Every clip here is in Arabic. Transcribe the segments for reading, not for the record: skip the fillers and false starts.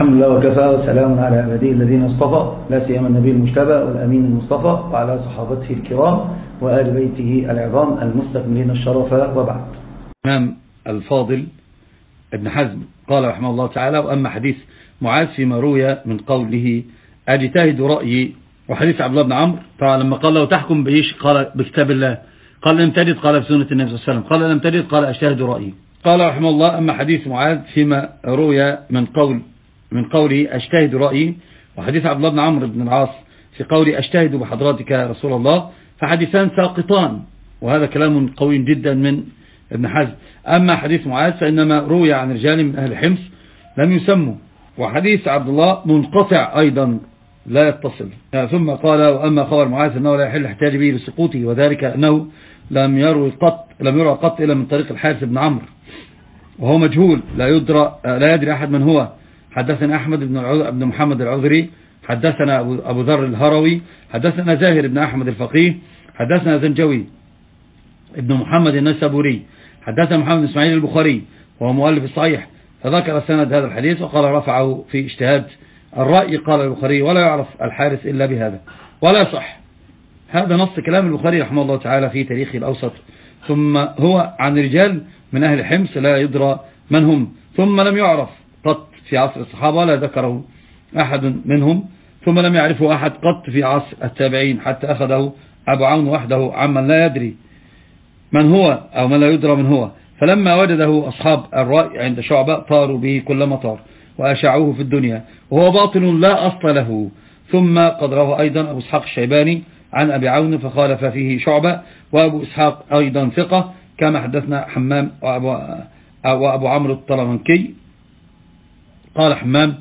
الحمد لله وكفى وسلام على عباده الذين اصطفى لا سيما النبي المجتبى والأمين المصطفى وعلى صحابته الكرام وآل بيته العظام المستكملين الشرف وبعد. الإمام الفاضل ابن حزم قال رحمه الله تعالى: وأما حديث معاذ فيما روي من قوله أجتهد رأيي، وحديث عبد الله بن عمرو طبعا لما قال له تحكم بإيش قال بكتاب الله، قال لم تجد قال بسنة النبي صلى الله عليه وسلم، قال لم تجد قال أجتهد رأيي. قال رحمه الله: أما حديث معاذ فيما روي من قوله أجتهد رأيي، وحديث عبد الله بن عمرو بن العاص في قوله أجتهد بحضراتك يا رسول الله، فحديثان ساقطان، وهذا كلام قوي جدا من ابن حزم. أما حديث معاذ فإنما روي عن رجال من أهل حمص لم يسموا، وحديث عبد الله منقطع أيضا لا يتصل. ثم قال: وأما خبر معاذ أنه لا يحل احتاج به لسقوطه، وذلك أنه لم يروى قط إلا من طريق الحارث بن عمرو، وهو مجهول لا يدري أحد من هو. حدثنا أحمد بن محمد العذري، حدثنا أبو ذر الهروي، حدثنا زاهر بن أحمد الفقيه، حدثنا زنجوي ابن محمد النسابوري، حدثنا محمد بن إسماعيل البخاري وهو مؤلف الصحيح، فذكر سند هذا الحديث وقال رفعه في اجتهاد الرأي. قال البخاري: ولا يعرف الحارث إلا بهذا ولا صح. هذا نص كلام البخاري رحمه الله تعالى في تاريخه الأوسط. ثم هو عن رجال من أهل حمص لا يدرى من هم، ثم لم يعرف قط في عصر الصحابة ولا ذكره أحد منهم، ثم لم يعرفه أحد قط في عصر التابعين، حتى أخذه أبو عون وحده عمن لا يدري من هو أو من لا يدرى من هو. فلما وجده أصحاب الرأي عند شعبة طاروا به كل مطار وأشعوه في الدنيا، وهو باطل لا أصل له. ثم قد روى أيضا أبو إسحاق الشيباني عن أبي عون فخالف فيه شعبة، وأبو إسحاق أيضا ثقة، كما حدثنا حمام وأبو عمرو الطلمنكي. قال حمام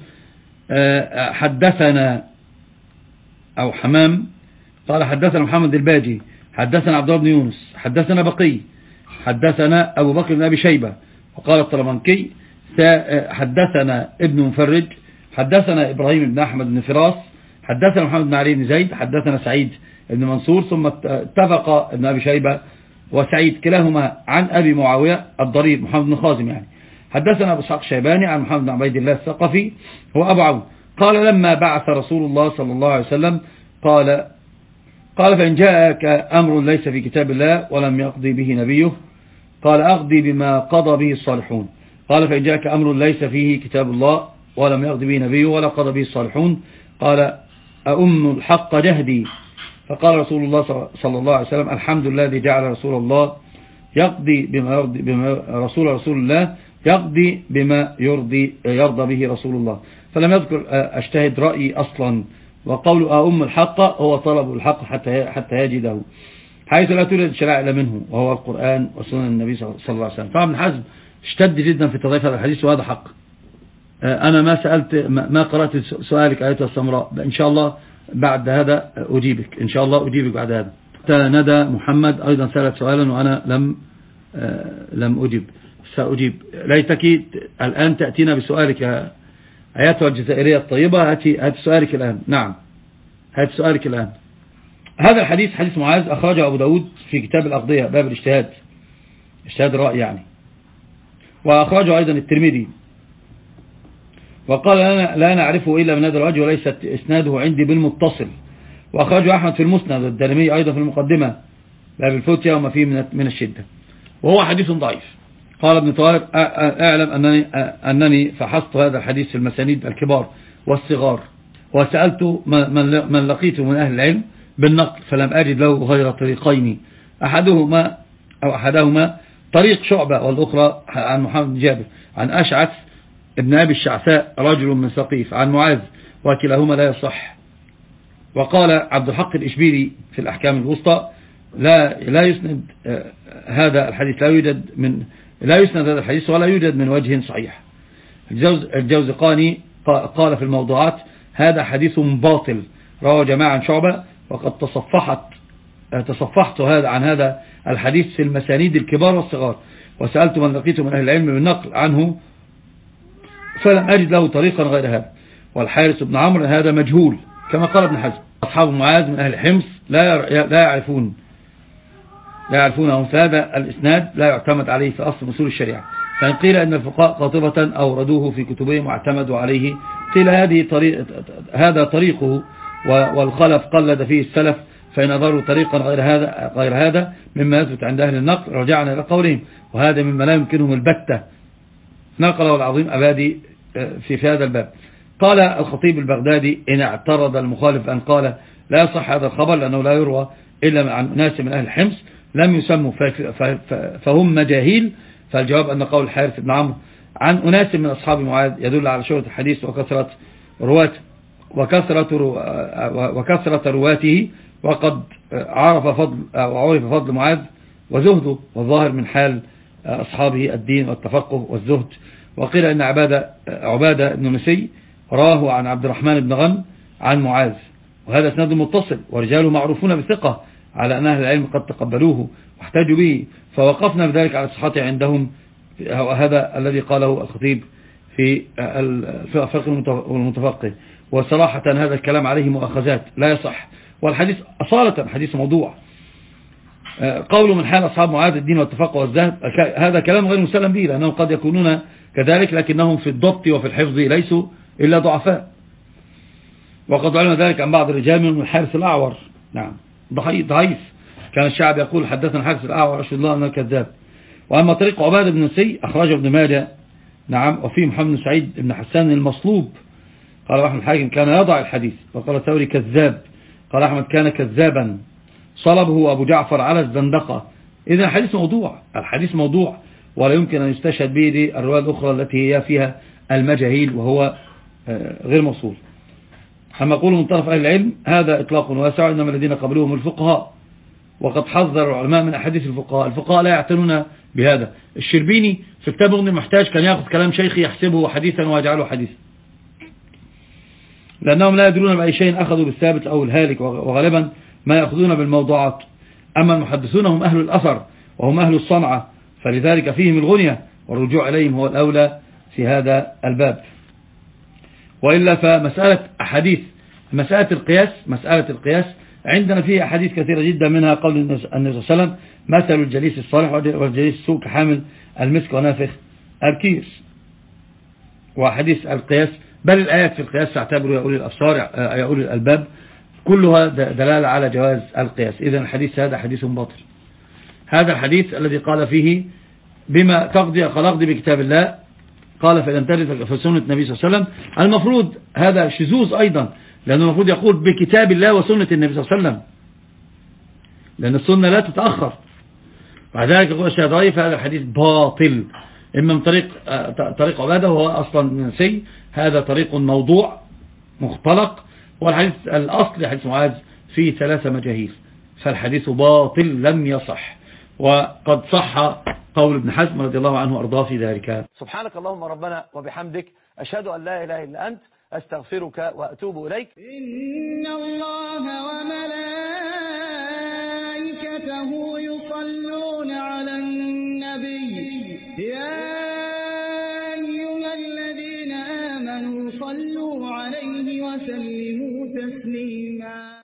حدثنا أو حمام قال حدثنا محمد الباجي، حدثنا عبد الله بن يونس، حدثنا بقي، حدثنا أبو بكر بن أبي شيبة. وقال الطلمنكي حدثنا ابن مفرج، حدثنا إبراهيم بن أحمد بن فراس، حدثنا محمد بن علي بن زيد، حدثنا سعيد بن منصور. ثم اتفق ابن أبي شيبة وسعيد كلاهما عن أبي معاوية الضرير محمد بن خازم يعني. حدثنا أبو إسحاق الشيباني عن محمد بن عبيد الله الثقفي هو أبو عون قال: لما بعث رسول الله صلى الله عليه وسلم قال: فإن جاءك أمر ليس في كتاب الله ولم يقضي به نبيه قال: أقضي بما قضى به الصالحون. قال: فإن جاءك أمر ليس فيه كتاب الله ولم يقضي به نبيه ولا قضى به الصالحون قال: أؤم الحق جهدي. فقال رسول الله صلى الله عليه وسلم: الحمد لله الذي جعل رسول الله يقضي بما رسول الله يقضي بما يرضى به رسول الله. فلم يذكر أجتهد رأيي أصلا، وقول أؤم الحق هو طلب الحق حتى يجده، حيث لا توجد شرائع إلا منه، وهو القرآن وسنن النبي صلى الله عليه وسلم. طبعا ابن حزم اشتد جدا في تضعيف هذا الحديث، وهذا حق. أنا ما قرأت سؤالك أيتها السمراء، إن شاء الله بعد هذا أجيبك، إن شاء الله أجيبك بعد هذا. ندى محمد أيضا سألت سؤالا وأنا لم أجيب، سأجيب. ليتك الآن تأتينا بسؤالك يا أيتها الجزائرية الطيبة، هات سؤالك الآن. نعم، هات سؤالك الآن. هذا الحديث حديث معاذ أخرجه أبو داود في كتاب الأقضية باب الاجتهاد، اجتهاد الرأي يعني، وأخرجه أيضا الترمذي، وقال: لا نعرفه إلا من هذا الوجه وليس إسناده عندي بالمتصل. وأخرجه أحمد في المسند والدارمي أيضا في المقدمة باب الفتية وما فيه من الشدة، وهو حديث ضعيف. قال ابن طارق: أعلم أنني فحصت هذا الحديث في المسانيد الكبار والصغار، وسألت من لقيته من أهل العلم بالنقل، فلم أجد له غير طريقين، أحدهما طريق شعبة، والأخرى عن محمد بن جابر عن أشعث ابن أبي الشعثاء رجل من ثقيف عن معاذ، وكلاهما لا يصح. وقال عبد الحق الإشبيلي في الأحكام الوسطى: لا يسند هذا الحديث، لا يسند هذا الحديث ولا يوجد من وجه صحيح. الجوزقاني قال في الموضوعات: هذا حديث باطل رواه جماعة عن شعبة، وقد تصفحت عن هذا الحديث في المسانيد الكبار والصغار، وسألت من لقيته من أهل العلم بالنقل عنه فلم أجد له طريقا غير هذا. والحارث بن عمرو هذا مجهول كما قال ابن حزم. أصحاب معاذ من أهل حمص لا يعرفونه، فهذا الإسناد لا يعتمد عليه في أصل أصول الشريعة. فإن قيل أن الفقهاء قاطبة أوردوه في كتبهم واعتمدوا عليه قيل هذا طريقه والخلف قلد فيه السلف، فإن أظهروا طريقا غير هذا مما يثبت عند أهل النقل رجعنا إلى قولهم، وهذا مما لا يمكنهم البتة. نقله العظيم أبادي في هذا الباب. قال الخطيب البغدادي إن اعترض المخالف أن قال لا يصح هذا الخبر لأنه لا يروى إلا عن ناس من أهل الحمص لم يسموا فهم مجاهيل، فالجواب أن قول الحارث بن عمرو عن أناس من أصحاب معاذ يدل على شهرة الحديث وكثرة رواته، وقد عرف فضل معاذ وزهده، والظاهر من حال أصحابه الدين والتفقه والزهد. وقيل أن عبادة بن نسي راه عن عبد الرحمن بن غنم عن معاذ، وهذا اسناد متصل ورجاله معروفون بثقة على أن أهل العلم قد تقبلوه واحتاجوا به، فوقفنا بذلك على صحته عندهم. هذا الذي قاله الخطيب في الفقه والمتفقه. وصراحة هذا الكلام عليه مؤاخذات لا يصح، والحديث أصالة حديث موضوع. قول من حال أصحاب معاذ الدين والتفقه والزهد هذا كلام غير مسلم به، لأنهم قد يكونون كذلك لكنهم في الضبط وفي الحفظ ليسوا إلا ضعفاء. وقد علم ذلك عن بعض الرجال من الحارث الأعور، نعم ضعيف، كان الشعب يقول حدثنا الحارث الأعور أشهد الله أنه كذاب. وأما طريق عبادة بن نسي أخرجه ابن ماجه، نعم، وفيه محمد بن سعيد بن حسان المصلوب قال أحمد الحاكم كان يضع الحديث، وقال الثوري كذاب، قال أحمد كان كذابا صلبه أبو جعفر على الزندقة. إذا الحديث موضوع ولا يمكن أن يستشهد به الرواية الأخرى التي هي فيها المجاهيل وهو غير موصول. أما قول من طرف أهل العلم هذا إطلاق واسع، إنما الذين قبلوهم الفقهاء، وقد حذر العلماء من أحاديث الفقهاء لا يعتنون بهذا. الشربيني في كتاب ابن المحتاج كان يأخذ كلام شيخي يحسبه حديثا ويجعله حديثا، لأنهم لا يدرون بأي شيء أخذوا بالثابت أو الهالك، وغالبا ما يأخذون بالموضوعات. أما المحدثون هم أهل الأثر وهم أهل الصنعة، فلذلك فيهم الغنية، والرجوع إليهم هو الأولى في هذا الباب. وإلا فمسألة أحاديث مسألة القياس عندنا فيه أحاديث كثيرة جدا، منها قول النبي صلى الله عليه وسلم مثل الجليس الصالح والجليس السوء كحامل المسك ونافخ الكيس. وحديث القياس بل الآيات في القياس تعتبر يا أولي الأبصار يا أولي الألباب كلها دلالة على جواز القياس. إذن الحديث هذا حديث باطل. هذا الحديث الذي قال فيه بما تقضي قال بكتاب الله، قال فإذا ترد في سنة النبي صلى الله عليه وسلم، المفروض هذا شذوذ أيضا، لأنه المفروض يقول بكتاب الله وسنة النبي صلى الله عليه وسلم، لأن السنة لا تتأخر. بعد ذلك يقول الشيخ فهذا الحديث باطل، إما من طريق عبادة وهو أصلا نسي، هذا طريق موضوع مختلق، والحديث الأصل حديث معاذ فيه 3 مجاهيل، فالحديث باطل لم يصح. وقد صح قول ابن حزم رضي الله عنه وأرضاه في ذلك. سبحانك اللهم ربنا وبحمدك أشهد أن لا إله إلا أنت أستغفرك وأتوب إليك. إن الله وملائكته يصلون على النبي يا أيها الذين آمنوا صلوا عليه وسلموا تسليما.